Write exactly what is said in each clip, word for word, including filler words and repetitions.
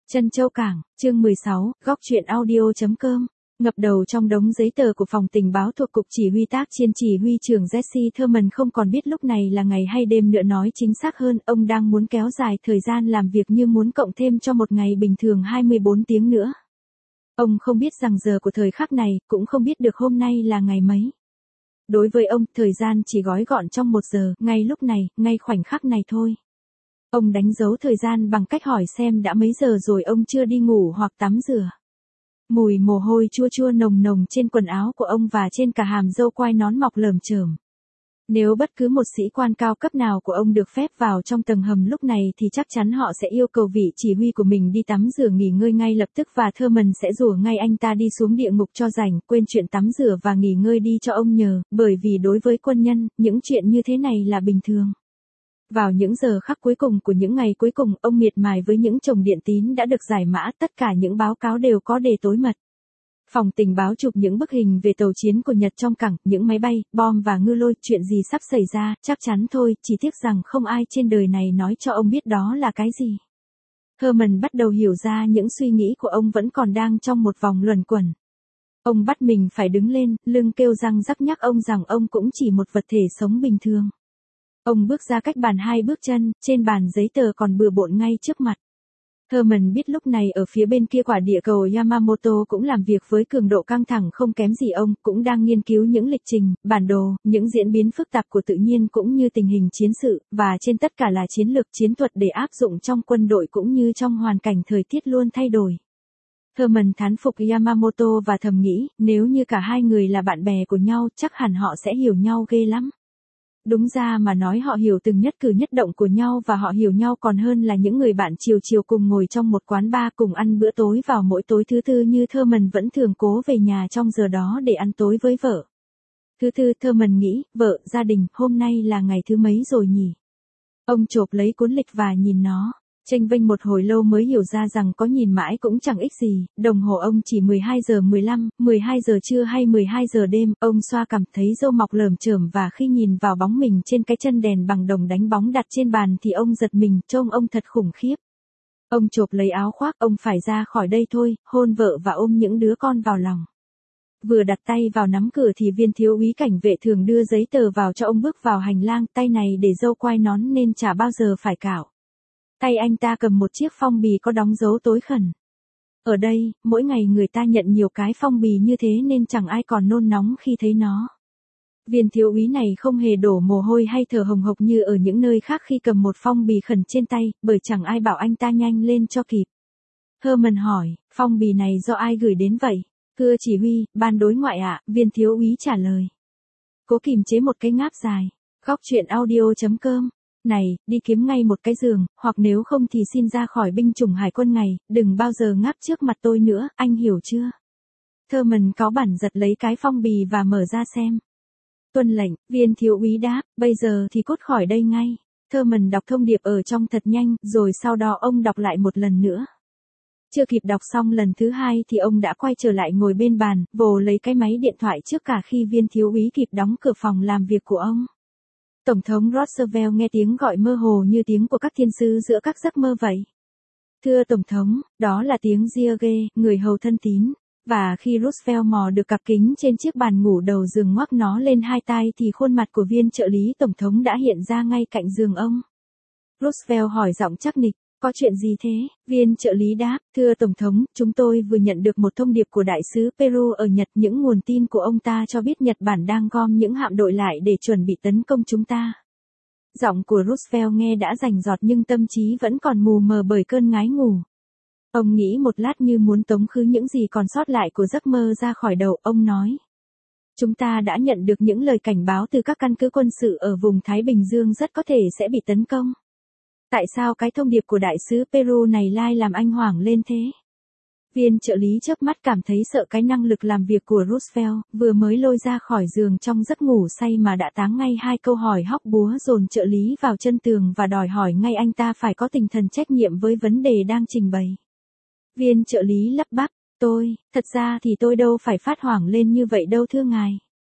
Trân Châu Cảng, chương mười sáu, góc truyện audio chấm com. Ngập đầu trong đống giấy tờ của phòng tình báo thuộc Cục Chỉ huy tác chiến chỉ huy trưởng Jesse Thurman không còn biết lúc này là ngày hay đêm nữa, nói chính xác hơn, ông đang muốn kéo dài thời gian làm việc như muốn cộng thêm cho một ngày bình thường hai mươi bốn tiếng nữa. Ông không biết rằng giờ của thời khắc này, cũng không biết được hôm nay là ngày mấy. Đối với ông, thời gian chỉ gói gọn trong một giờ, ngay lúc này, ngay khoảnh khắc này thôi. Ông đánh dấu thời gian bằng cách hỏi xem đã mấy giờ rồi ông chưa đi ngủ hoặc tắm rửa. Mùi mồ hôi chua chua nồng nồng trên quần áo của ông và trên cả hàm râu quai nón mọc lởm chởm. Nếu bất cứ một sĩ quan cao cấp nào của ông được phép vào trong tầng hầm lúc này thì chắc chắn họ sẽ yêu cầu vị chỉ huy của mình đi tắm rửa nghỉ ngơi ngay lập tức, và Thurman sẽ rủ ngay anh ta đi xuống địa ngục cho rảnh, quên chuyện tắm rửa và nghỉ ngơi đi cho ông nhờ, bởi vì đối với quân nhân, những chuyện như thế này là bình thường. Vào những giờ khắc cuối cùng của những ngày cuối cùng, ông miệt mài với những chồng điện tín đã được giải mã, tất cả những báo cáo đều có đề tối mật. Phòng tình báo chụp những bức hình về tàu chiến của Nhật trong cảng, những máy bay, bom và ngư lôi, chuyện gì sắp xảy ra, chắc chắn thôi, chỉ tiếc rằng không ai trên đời này nói cho ông biết đó là cái gì. Thurman bắt đầu hiểu ra những suy nghĩ của ông vẫn còn đang trong một vòng luẩn quẩn. Ông bắt mình phải đứng lên, lưng kêu răng rắc nhắc ông rằng ông cũng chỉ một vật thể sống bình thường. Ông bước ra cách bàn hai bước chân, trên bàn giấy tờ còn bừa bộn ngay trước mặt. Thurman biết lúc này ở phía bên kia quả địa cầu Yamamoto cũng làm việc với cường độ căng thẳng không kém gì ông, cũng đang nghiên cứu những lịch trình, bản đồ, những diễn biến phức tạp của tự nhiên cũng như tình hình chiến sự, và trên tất cả là chiến lược chiến thuật để áp dụng trong quân đội cũng như trong hoàn cảnh thời tiết luôn thay đổi. Thurman thán phục Yamamoto và thầm nghĩ, nếu như cả hai người là bạn bè của nhau chắc hẳn họ sẽ hiểu nhau ghê lắm. Đúng ra mà nói họ hiểu từng nhất cử nhất động của nhau, và họ hiểu nhau còn hơn là những người bạn chiều chiều cùng ngồi trong một quán bar cùng ăn bữa tối vào mỗi tối thứ tư như Thurman vẫn thường cố về nhà trong giờ đó để ăn tối với vợ. Thứ tư, Thurman nghĩ, vợ, gia đình, hôm nay là ngày thứ mấy rồi nhỉ? Ông chộp lấy cuốn lịch và nhìn nó. Chênh vênh một hồi lâu mới hiểu ra rằng có nhìn mãi cũng chẳng ích gì, đồng hồ ông chỉ mười hai giờ mười lăm, mười hai giờ trưa hay mười hai giờ đêm, ông xoa cằm thấy râu mọc lởm chởm, và khi nhìn vào bóng mình trên cái chân đèn bằng đồng đánh bóng đặt trên bàn thì ông giật mình, trông ông thật khủng khiếp. Ông chộp lấy áo khoác, ông phải ra khỏi đây thôi, hôn vợ và ôm những đứa con vào lòng. Vừa đặt tay vào nắm cửa thì viên thiếu úy cảnh vệ thường đưa giấy tờ vào cho ông bước vào hành lang, tay này để râu quai nón nên chả bao giờ phải cạo. Tay anh ta cầm một chiếc phong bì có đóng dấu tối khẩn. Ở đây, mỗi ngày người ta nhận nhiều cái phong bì như thế nên chẳng ai còn nôn nóng khi thấy nó. Viên thiếu úy này không hề đổ mồ hôi hay thở hồng hộc như ở những nơi khác khi cầm một phong bì khẩn trên tay, bởi chẳng ai bảo anh ta nhanh lên cho kịp. Thurman hỏi, phong bì này do ai gửi đến vậy? Thưa chỉ huy, ban đối ngoại ạ, viên thiếu úy trả lời. Cố kìm chế một cái ngáp dài. Góc truyện audio chấm com. Này, đi kiếm ngay một cái giường, hoặc nếu không thì xin ra khỏi binh chủng hải quân ngày, đừng bao giờ ngáp trước mặt tôi nữa, anh hiểu chưa? Thurman cáu bẳn giật lấy cái phong bì và mở ra xem. Tuân lệnh, viên thiếu úy đáp, bây giờ thì cút khỏi đây ngay. Thurman đọc thông điệp ở trong thật nhanh, rồi sau đó ông đọc lại một lần nữa. Chưa kịp đọc xong lần thứ hai thì ông đã quay trở lại ngồi bên bàn, vồ lấy cái máy điện thoại trước cả khi viên thiếu úy kịp đóng cửa phòng làm việc của ông. Tổng thống Roosevelt nghe tiếng gọi mơ hồ như tiếng của các thiên sứ giữa các giấc mơ vậy. Thưa Tổng thống, đó là tiếng George, người hầu thân tín. Và khi Roosevelt mò được cặp kính trên chiếc bàn ngủ đầu giường ngoắc nó lên hai tai thì khuôn mặt của viên trợ lý Tổng thống đã hiện ra ngay cạnh giường ông. Roosevelt hỏi giọng chắc nịch, có chuyện gì thế? Viên trợ lý đáp, thưa Tổng thống, chúng tôi vừa nhận được một thông điệp của đại sứ Peru ở Nhật. Những nguồn tin của ông ta cho biết Nhật Bản đang gom những hạm đội lại để chuẩn bị tấn công chúng ta. Giọng của Roosevelt nghe đã rành rọt nhưng tâm trí vẫn còn mù mờ bởi cơn ngái ngủ. Ông nghĩ một lát như muốn tống khứ những gì còn sót lại của giấc mơ ra khỏi đầu, ông nói. Chúng ta đã nhận được những lời cảnh báo từ các căn cứ quân sự ở vùng Thái Bình Dương rất có thể sẽ bị tấn công. Tại sao cái thông điệp của đại sứ Peru này lai làm anh hoảng lên thế? Viên trợ lý chớp mắt cảm thấy sợ cái năng lực làm việc của Roosevelt, vừa mới lôi ra khỏi giường trong giấc ngủ say mà đã táng ngay hai câu hỏi hóc búa dồn trợ lý vào chân tường và đòi hỏi ngay anh ta phải có tinh thần trách nhiệm với vấn đề đang trình bày. Viên trợ lý lắp bắp, tôi, thật ra thì tôi đâu phải phát hoảng lên như vậy đâu thưa ngài.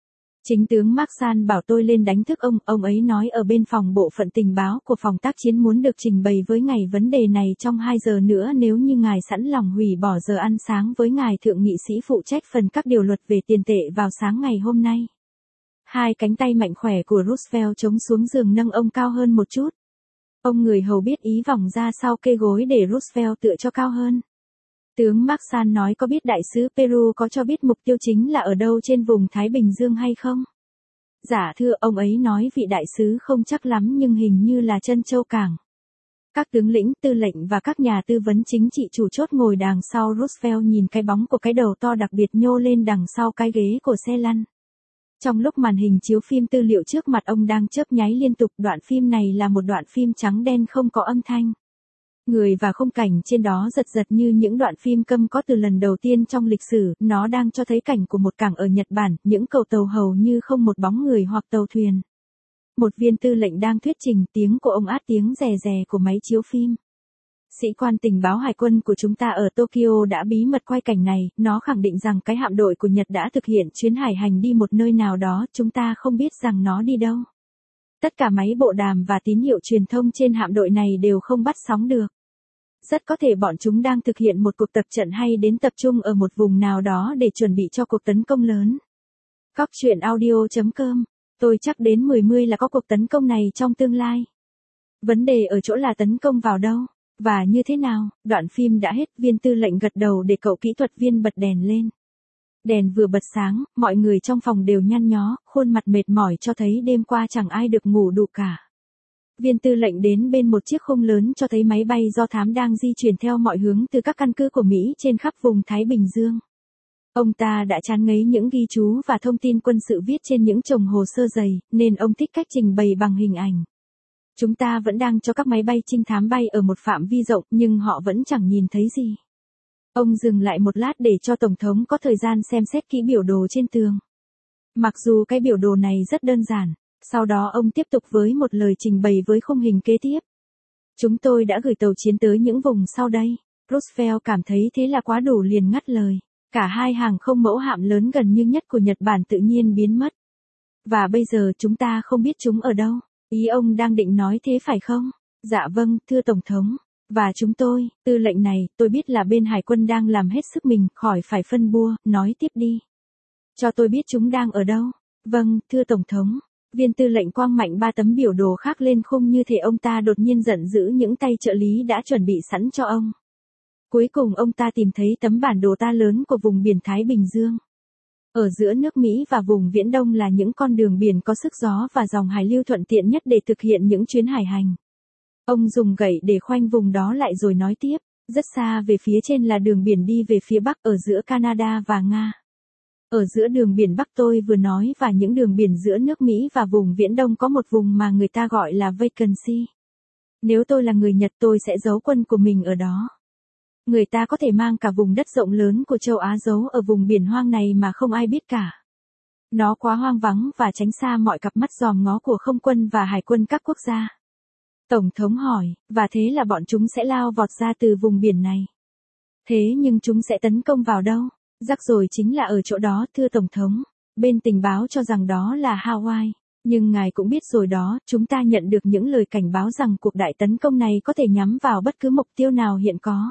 Chính tướng Marsan bảo tôi lên đánh thức ông, ông ấy nói ở bên phòng bộ phận tình báo của phòng tác chiến muốn được trình bày với ngài vấn đề này trong hai giờ nữa nếu như ngài sẵn lòng hủy bỏ giờ ăn sáng với ngài thượng nghị sĩ phụ trách phần các điều luật về tiền tệ vào sáng ngày hôm nay. Hai cánh tay mạnh khỏe của Roosevelt chống xuống giường nâng ông cao hơn một chút. Ông người hầu biết ý vòng ra sau kê gối để Roosevelt tựa cho cao hơn. Tướng Marsan nói có biết đại sứ Peru có cho biết mục tiêu chính là ở đâu trên vùng Thái Bình Dương hay không? Dạ thưa, ông ấy nói vị đại sứ không chắc lắm nhưng hình như là Trân Châu Cảng. Các tướng lĩnh, tư lệnh và các nhà tư vấn chính trị chủ chốt ngồi đằng sau Roosevelt nhìn cái bóng của cái đầu to đặc biệt nhô lên đằng sau cái ghế của xe lăn. Trong lúc màn hình chiếu phim tư liệu trước mặt ông đang chớp nháy liên tục, đoạn phim này là một đoạn phim trắng đen không có âm thanh. Người và khung cảnh trên đó giật giật như những đoạn phim câm có từ lần đầu tiên trong lịch sử, nó đang cho thấy cảnh của một cảng ở Nhật Bản, những cầu tàu hầu như không một bóng người hoặc tàu thuyền. Một viên tư lệnh đang thuyết trình, tiếng của ông át tiếng rè rè của máy chiếu phim. Sĩ quan tình báo hải quân của chúng ta ở Tokyo đã bí mật quay cảnh này, nó khẳng định rằng cái hạm đội của Nhật đã thực hiện chuyến hải hành đi một nơi nào đó, chúng ta không biết rằng nó đi đâu. Tất cả máy bộ đàm và tín hiệu truyền thông trên hạm đội này đều không bắt sóng được. Rất có thể bọn chúng đang thực hiện một cuộc tập trận hay đến tập trung ở một vùng nào đó để chuẩn bị cho cuộc tấn công lớn. Góc truyện audio chấm com. Tôi chắc đến mười mươi là có cuộc tấn công này trong tương lai. Vấn đề ở chỗ là tấn công vào đâu, và như thế nào. Đoạn phim đã hết, viên tư lệnh gật đầu để cậu kỹ thuật viên bật đèn lên. Đèn vừa bật sáng, mọi người trong phòng đều nhăn nhó, khuôn mặt mệt mỏi cho thấy đêm qua chẳng ai được ngủ đủ cả. Viên tư lệnh đến bên một chiếc khung lớn cho thấy máy bay do thám đang di chuyển theo mọi hướng từ các căn cứ của Mỹ trên khắp vùng Thái Bình Dương. Ông ta đã chán ngấy những ghi chú và thông tin quân sự viết trên những chồng hồ sơ dày, nên ông thích cách trình bày bằng hình ảnh. Chúng ta vẫn đang cho các máy bay trinh thám bay ở một phạm vi rộng nhưng họ vẫn chẳng nhìn thấy gì. Ông dừng lại một lát để cho Tổng thống có thời gian xem xét kỹ biểu đồ trên tường. Mặc dù cái biểu đồ này rất đơn giản, sau đó ông tiếp tục với một lời trình bày với khung hình kế tiếp. Chúng tôi đã gửi tàu chiến tới những vùng sau đây. Roosevelt cảm thấy thế là quá đủ liền ngắt lời. Cả hai hàng không mẫu hạm lớn gần như nhất của Nhật Bản tự nhiên biến mất. Và bây giờ chúng ta không biết chúng ở đâu. Ý ông đang định nói thế phải không? Dạ vâng, thưa Tổng thống. Và chúng tôi, tư lệnh này, tôi biết là bên hải quân đang làm hết sức mình, khỏi phải phân bua, nói tiếp đi. Cho tôi biết chúng đang ở đâu. Vâng, thưa Tổng thống. Viên tư lệnh quang mạnh ba tấm biểu đồ khác lên khung như thể ông ta đột nhiên giận dữ những tay trợ lý đã chuẩn bị sẵn cho ông. Cuối cùng ông ta tìm thấy tấm bản đồ ta lớn của vùng biển Thái Bình Dương. Ở giữa nước Mỹ và vùng Viễn Đông là những con đường biển có sức gió và dòng hải lưu thuận tiện nhất để thực hiện những chuyến hải hành. Ông dùng gậy để khoanh vùng đó lại rồi nói tiếp, rất xa về phía trên là đường biển đi về phía Bắc ở giữa Canada và Nga. Ở giữa đường biển Bắc tôi vừa nói và những đường biển giữa nước Mỹ và vùng Viễn Đông có một vùng mà người ta gọi là vacancy. Nếu tôi là người Nhật tôi sẽ giấu quân của mình ở đó. Người ta có thể mang cả vùng đất rộng lớn của châu Á giấu ở vùng biển hoang này mà không ai biết cả. Nó quá hoang vắng và tránh xa mọi cặp mắt dòm ngó của không quân và hải quân các quốc gia. Tổng thống hỏi, và thế là bọn chúng sẽ lao vọt ra từ vùng biển này. Thế nhưng chúng sẽ tấn công vào đâu? Rắc rối chính là ở chỗ đó, thưa Tổng thống. Bên tình báo cho rằng đó là Hawaii. Nhưng ngài cũng biết rồi đó, chúng ta nhận được những lời cảnh báo rằng cuộc đại tấn công này có thể nhắm vào bất cứ mục tiêu nào hiện có.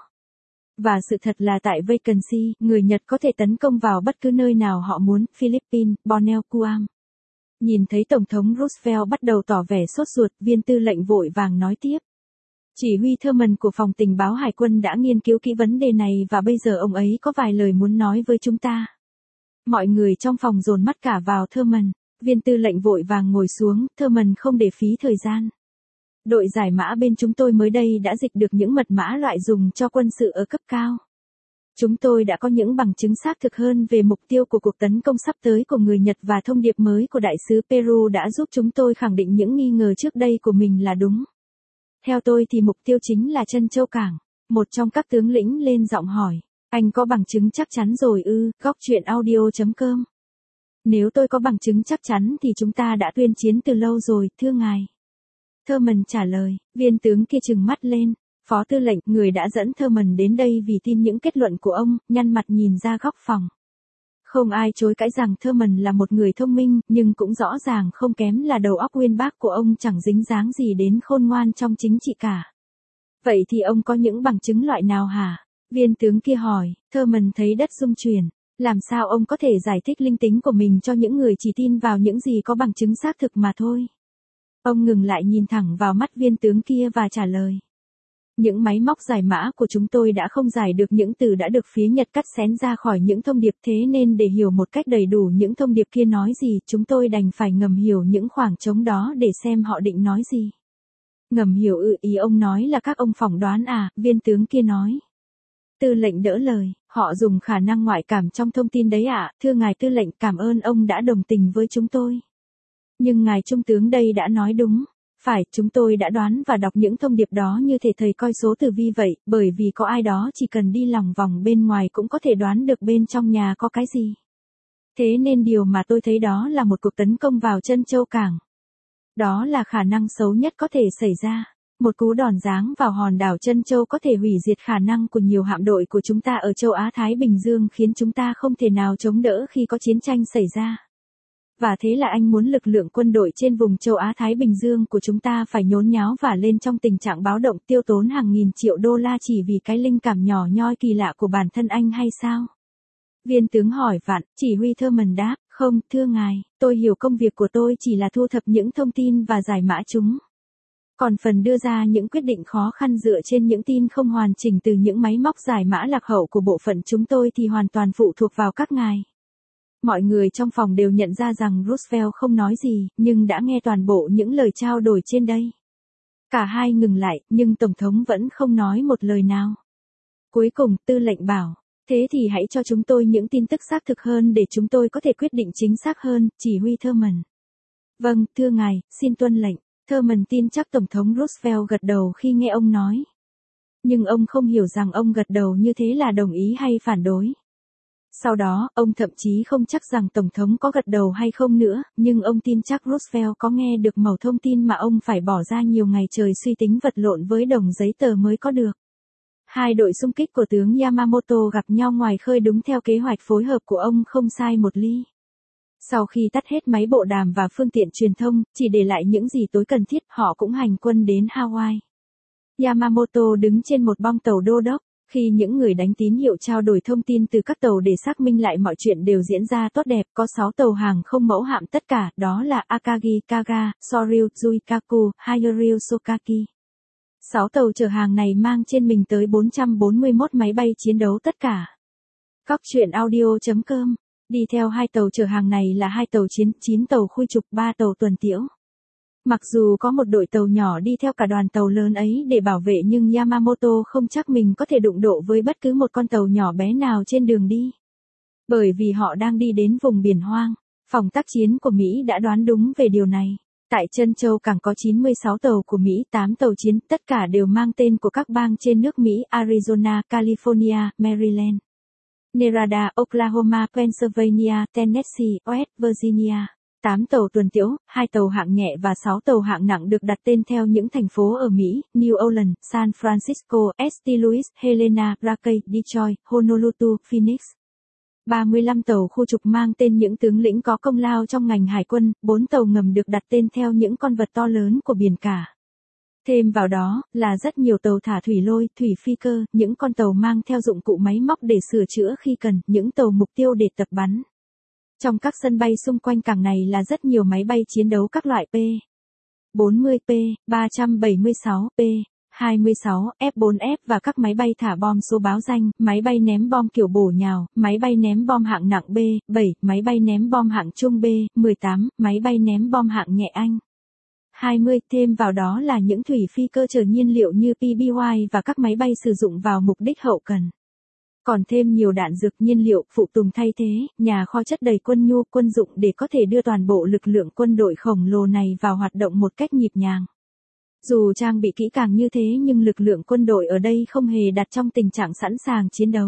Và sự thật là tại vacancy, người Nhật có thể tấn công vào bất cứ nơi nào họ muốn, Philippines, Borneo, Guam. Nhìn thấy Tổng thống Roosevelt bắt đầu tỏ vẻ sốt ruột, viên tư lệnh vội vàng nói tiếp. Chỉ huy Thurman của phòng tình báo hải quân đã nghiên cứu kỹ vấn đề này và bây giờ ông ấy có vài lời muốn nói với chúng ta. Mọi người trong phòng dồn mắt cả vào Thurman, viên tư lệnh vội vàng ngồi xuống, Thurman không để phí thời gian. Đội giải mã bên chúng tôi mới đây đã dịch được những mật mã loại dùng cho quân sự ở cấp cao. Chúng tôi đã có những bằng chứng xác thực hơn về mục tiêu của cuộc tấn công sắp tới của người Nhật và thông điệp mới của đại sứ Peru đã giúp chúng tôi khẳng định những nghi ngờ trước đây của mình là đúng. Theo tôi thì mục tiêu chính là Trân Châu Cảng. Một trong các tướng lĩnh lên giọng hỏi, anh có bằng chứng chắc chắn rồi ư? Góc truyện audio chấm com. Nếu tôi có bằng chứng chắc chắn thì chúng ta đã tuyên chiến từ lâu rồi, thưa ngài. Thurman trả lời, viên tướng kia trừng mắt lên. Phó tư lệnh, người đã dẫn Thurman đến đây vì tin những kết luận của ông, nhăn mặt nhìn ra góc phòng. Không ai chối cãi rằng Thurman là một người thông minh, nhưng cũng rõ ràng không kém là đầu óc uyên bác của ông chẳng dính dáng gì đến khôn ngoan trong chính trị cả. Vậy thì ông có những bằng chứng loại nào hả? Viên tướng kia hỏi. Thurman thấy đất rung chuyển. Làm sao ông có thể giải thích linh tính của mình cho những người chỉ tin vào những gì có bằng chứng xác thực mà thôi? Ông ngừng lại nhìn thẳng vào mắt viên tướng kia và trả lời. Những máy móc giải mã của chúng tôi đã không giải được những từ đã được phía Nhật cắt xén ra khỏi những thông điệp, thế nên để hiểu một cách đầy đủ những thông điệp kia nói gì, chúng tôi đành phải ngầm hiểu những khoảng trống đó để xem họ định nói gì. Ngầm hiểu ư? Ý ông nói là các ông phỏng đoán à? Viên tướng kia nói. Tư lệnh đỡ lời, họ dùng khả năng ngoại cảm trong thông tin đấy ạ. Thưa ngài tư lệnh, cảm ơn ông đã đồng tình với chúng tôi. Nhưng ngài trung tướng đây đã nói đúng. Phải, chúng tôi đã đoán và đọc những thông điệp đó như thể thầy coi số tử vi vậy, bởi vì có ai đó chỉ cần đi lòng vòng bên ngoài cũng có thể đoán được bên trong nhà có cái gì. Thế nên điều mà tôi thấy đó là một cuộc tấn công vào Trân Châu Cảng. Đó là khả năng xấu nhất có thể xảy ra. Một cú đòn giáng vào hòn đảo Trân Châu có thể hủy diệt khả năng của nhiều hạm đội của chúng ta ở châu Á-Thái Bình Dương, khiến chúng ta không thể nào chống đỡ khi có chiến tranh xảy ra. Và thế là anh muốn lực lượng quân đội trên vùng châu Á-Thái Bình Dương của chúng ta phải nhốn nháo và lên trong tình trạng báo động, tiêu tốn hàng nghìn triệu đô la chỉ vì cái linh cảm nhỏ nhoi kỳ lạ của bản thân anh hay sao? Viên tướng hỏi vặn. Chỉ huy Thurman đáp, không, thưa ngài, tôi hiểu công việc của tôi chỉ là thu thập những thông tin và giải mã chúng. Còn phần đưa ra những quyết định khó khăn dựa trên những tin không hoàn chỉnh từ những máy móc giải mã lạc hậu của bộ phận chúng tôi thì hoàn toàn phụ thuộc vào các ngài. Mọi người trong phòng đều nhận ra rằng Roosevelt không nói gì, nhưng đã nghe toàn bộ những lời trao đổi trên đây. Cả hai ngừng lại, nhưng Tổng thống vẫn không nói một lời nào. Cuối cùng, tư lệnh bảo, thế thì hãy cho chúng tôi những tin tức xác thực hơn để chúng tôi có thể quyết định chính xác hơn, chỉ huy Thurman. Vâng, thưa ngài, xin tuân lệnh. Thurman tin chắc Tổng thống Roosevelt gật đầu khi nghe ông nói. Nhưng ông không hiểu rằng ông gật đầu như thế là đồng ý hay phản đối. Sau đó, ông thậm chí không chắc rằng Tổng thống có gật đầu hay không nữa, nhưng ông tin chắc Roosevelt có nghe được mẩu thông tin mà ông phải bỏ ra nhiều ngày trời suy tính vật lộn với đống giấy tờ mới có được. Hai đội xung kích của tướng Yamamoto gặp nhau ngoài khơi đúng theo kế hoạch phối hợp của ông không sai một ly. Sau khi tắt hết máy bộ đàm và phương tiện truyền thông, chỉ để lại những gì tối cần thiết, họ cũng hành quân đến Hawaii. Yamamoto đứng trên một bong tàu đô đốc. Khi những người đánh tín hiệu trao đổi thông tin từ các tàu để xác minh lại mọi chuyện đều diễn ra tốt đẹp, có sáu tàu hàng không mẫu hạm tất cả, đó là Akagi Kaga, Soryu Zuikaku, Hayoryu Sokaki. Sáu tàu chở hàng này mang trên mình tới bốn trăm bốn mươi mốt máy bay chiến đấu tất cả. Góc truyện audio chấm com. Đi theo hai tàu chở hàng này là hai tàu chiến, chín tàu khui trục, ba tàu tuần tiễu. Mặc dù có một đội tàu nhỏ đi theo cả đoàn tàu lớn ấy để bảo vệ, nhưng Yamamoto không chắc mình có thể đụng độ với bất cứ một con tàu nhỏ bé nào trên đường đi. Bởi vì họ đang đi đến vùng biển hoang. Phòng tác chiến của Mỹ đã đoán đúng về điều này. Tại Trân Châu Cảng có chín mươi sáu tàu của Mỹ, tám tàu chiến, tất cả đều mang tên của các bang trên nước Mỹ: Arizona, California, Maryland, Nevada, Oklahoma, Pennsylvania, Tennessee, West Virginia. tám tàu tuần tiễu, hai tàu hạng nhẹ và sáu tàu hạng nặng được đặt tên theo những thành phố ở Mỹ: New Orleans, San Francisco, Saint Louis, Helena, Raleigh, Detroit, Honolulu, Phoenix. ba mươi lăm tàu khu trục mang tên những tướng lĩnh có công lao trong ngành hải quân, bốn tàu ngầm được đặt tên theo những con vật to lớn của biển cả. Thêm vào đó, là rất nhiều tàu thả thủy lôi, thủy phi cơ, những con tàu mang theo dụng cụ máy móc để sửa chữa khi cần, những tàu mục tiêu để tập bắn. Trong các sân bay xung quanh cảng này là rất nhiều máy bay chiến đấu các loại P bốn mươi, P ba bảy sáu, P hai mươi sáu, F bốn F và các máy bay thả bom số báo danh, máy bay ném bom kiểu bổ nhào, máy bay ném bom hạng nặng B bảy, máy bay ném bom hạng trung B mười tám, máy bay ném bom hạng nhẹ Anh hai mươi, thêm vào đó là những thủy phi cơ chở nhiên liệu như P B Y và các máy bay sử dụng vào mục đích hậu cần. Còn thêm nhiều đạn dược, nhiên liệu, phụ tùng thay thế, nhà kho chất đầy quân nhu, quân dụng để có thể đưa toàn bộ lực lượng quân đội khổng lồ này vào hoạt động một cách nhịp nhàng. Dù trang bị kỹ càng như thế nhưng lực lượng quân đội ở đây không hề đặt trong tình trạng sẵn sàng chiến đấu.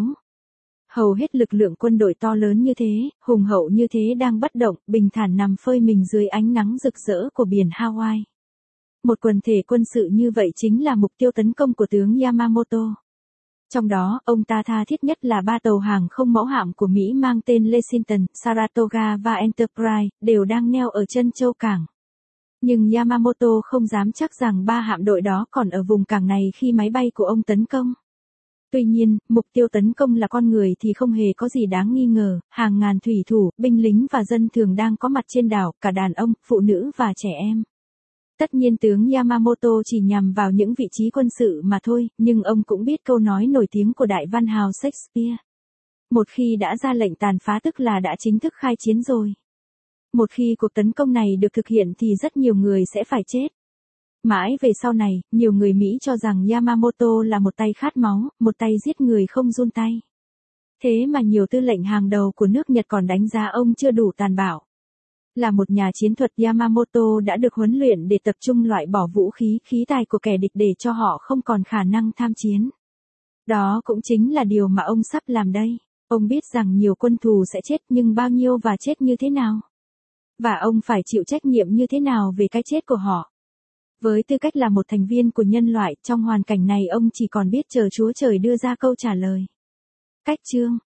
Hầu hết lực lượng quân đội to lớn như thế, hùng hậu như thế đang bất động, bình thản nằm phơi mình dưới ánh nắng rực rỡ của biển Hawaii. Một quần thể quân sự như vậy chính là mục tiêu tấn công của tướng Yamamoto. Trong đó, ông ta tha thiết nhất là ba tàu hàng không mẫu hạm của Mỹ mang tên Lexington, Saratoga và Enterprise, đều đang neo ở chân châu cảng. Nhưng Yamamoto không dám chắc rằng ba hạm đội đó còn ở vùng cảng này khi máy bay của ông tấn công. Tuy nhiên, mục tiêu tấn công là con người thì không hề có gì đáng nghi ngờ, hàng ngàn thủy thủ, binh lính và dân thường đang có mặt trên đảo, cả đàn ông, phụ nữ và trẻ em. Tất nhiên tướng Yamamoto chỉ nhằm vào những vị trí quân sự mà thôi, nhưng ông cũng biết câu nói nổi tiếng của đại văn hào Shakespeare. Một khi đã ra lệnh tàn phá tức là đã chính thức khai chiến rồi. Một khi cuộc tấn công này được thực hiện thì rất nhiều người sẽ phải chết. Mãi về sau này, nhiều người Mỹ cho rằng Yamamoto là một tay khát máu, một tay giết người không run tay. Thế mà nhiều tư lệnh hàng đầu của nước Nhật còn đánh giá ông chưa đủ tàn bạo. Là một nhà chiến thuật, Yamamoto đã được huấn luyện để tập trung loại bỏ vũ khí, khí tài của kẻ địch để cho họ không còn khả năng tham chiến. Đó cũng chính là điều mà ông sắp làm đây. Ông biết rằng nhiều quân thù sẽ chết nhưng bao nhiêu và chết như thế nào. Và ông phải chịu trách nhiệm như thế nào về cái chết của họ. Với tư cách là một thành viên của nhân loại, trong hoàn cảnh này ông chỉ còn biết chờ Chúa Trời đưa ra câu trả lời. Cách chương